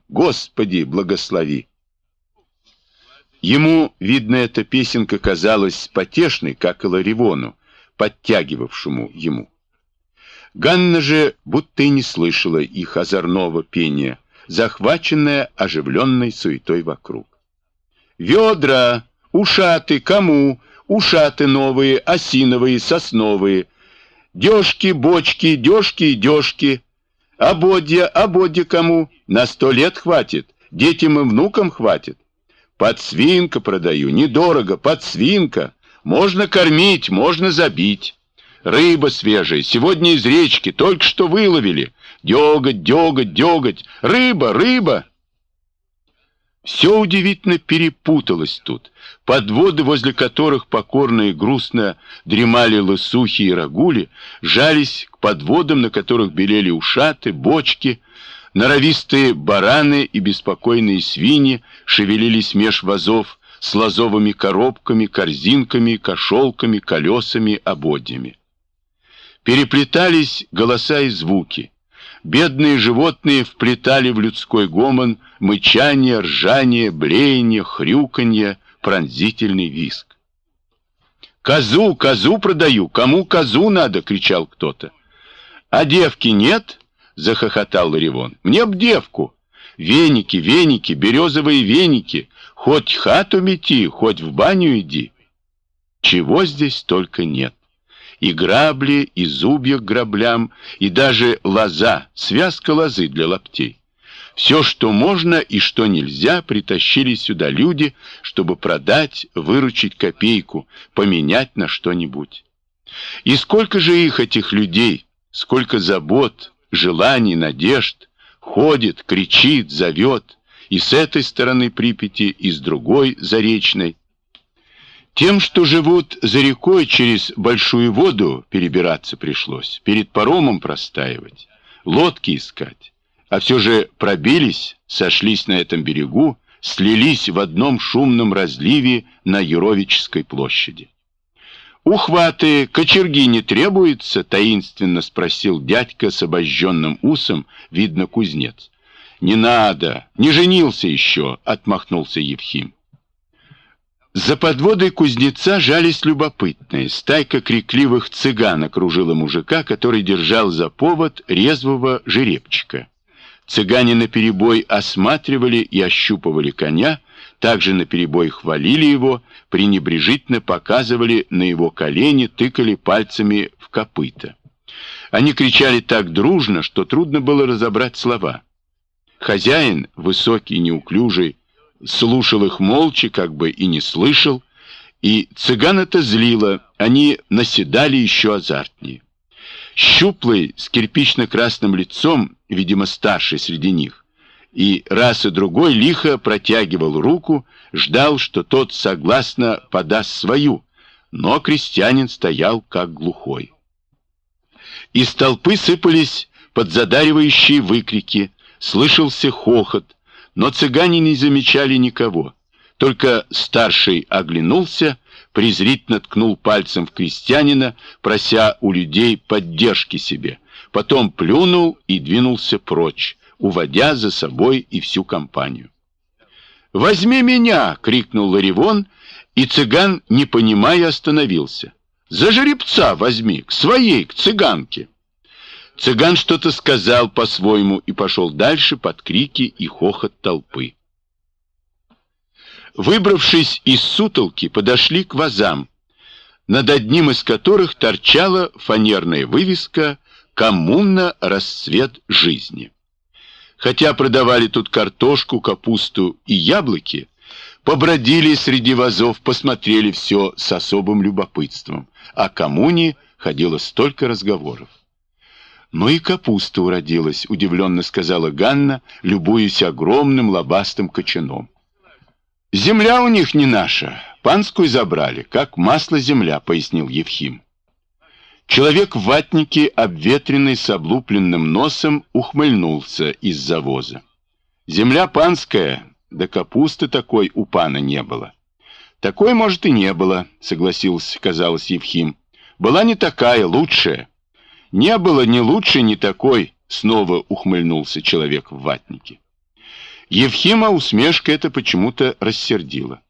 Господи, благослови. Ему, видно, эта песенка казалась потешной, как и Ларивону, подтягивавшему ему. Ганна же будто и не слышала их озорного пения, захваченная оживленной суетой вокруг. «Ведра! Ушаты! Кому? Ушаты новые, осиновые, сосновые! Дежки, бочки, дежки, дежки! Ободья, ободья кому? На 100 лет хватит, детям и внукам хватит! Подсвинка продаю, недорого, подсвинка! Можно кормить, можно забить! Рыба свежая, сегодня из речки, только что выловили! Деготь, деготь, деготь! Рыба, рыба!» Все удивительно перепуталось тут. Подводы, возле которых покорно и грустно дремали лысухи и рагули, жались к подводам, на которых белели ушаты, бочки, норовистые бараны и беспокойные свиньи шевелились меж вазов с лозовыми коробками, корзинками, кошелками, колесами, ободьями. Переплетались голоса и звуки. Бедные животные вплетали в людской гомон мычание, ржание, блеяние, хрюканье, пронзительный визг. «Козу, козу продаю! Кому козу надо?» — кричал кто-то. «А девки нет?» — захохотал Ларивон. «Мне б девку! Веники, веники, березовые веники! Хоть хату мети, хоть в баню иди!» Чего здесь только нет. И грабли, и зубья к граблям, и даже лоза, связка лозы для лаптей. Все, что можно и что нельзя, притащили сюда люди, чтобы продать, выручить копейку, поменять на что-нибудь. И сколько же их, этих людей, сколько забот, желаний, надежд, ходит, кричит, зовет, и с этой стороны Припяти, и с другой, Заречной. Тем, что живут за рекой, через большую воду перебираться пришлось, перед паромом простаивать, лодки искать. А все же пробились, сошлись на этом берегу, слились в одном шумном разливе на Юровической площади. «Ухваты, кочерги не требуется?» — таинственно спросил дядька с обожженным усом, видно, кузнец. «Не надо, не женился еще», — отмахнулся Евхим. За подводой кузнеца жались любопытные. Стайка крикливых цыган окружила мужика, который держал за повод резвого жеребчика. Цыгане наперебой осматривали и ощупывали коня, также наперебой хвалили его, пренебрежительно показывали на его колени, тыкали пальцами в копыта. Они кричали так дружно, что трудно было разобрать слова. Хозяин, высокий, неуклюжий, слушал их молча, как бы и не слышал, и цыган это злило, они наседали еще азартнее. Щуплый, с кирпично-красным лицом, видимо, старший среди них, и раз и другой лихо протягивал руку, ждал, что тот согласно подаст свою, но крестьянин стоял как глухой. Из толпы сыпались подзадаривающие выкрики, слышался хохот, но цыгане не замечали никого. Только старший оглянулся, презрительно ткнул пальцем в крестьянина, прося у людей поддержки себе. Потом плюнул и двинулся прочь, уводя за собой и всю компанию. «Возьми меня!» — крикнул Ларивон, и цыган, не понимая, остановился. «За жеребца возьми, к своей, к цыганке!» Цыган что-то сказал по-своему и пошел дальше под крики и хохот толпы. Выбравшись из сутолки, подошли к вазам, над одним из которых торчала фанерная вывеска «Коммуна. Расцвет жизни». Хотя продавали тут картошку, капусту и яблоки, побродили среди вазов, посмотрели все с особым любопытством. О коммуне ходило столько разговоров. «Ну и капуста уродилась», — удивленно сказала Ганна, любуясь огромным лобастым кочаном. «Земля у них не наша, панскую забрали, как масло земля», — пояснил Евхим. Человек в ватнике, обветренный с облупленным носом, ухмыльнулся из-за воза. «Земля панская, да капусты такой у пана не было». «Такой, может, и не было», — согласился, казалось, Евхим. «Была не такая, лучшая». «Не было ни лучше, ни такой», — снова ухмыльнулся человек в ватнике. Евхима усмешка эта почему-то рассердила.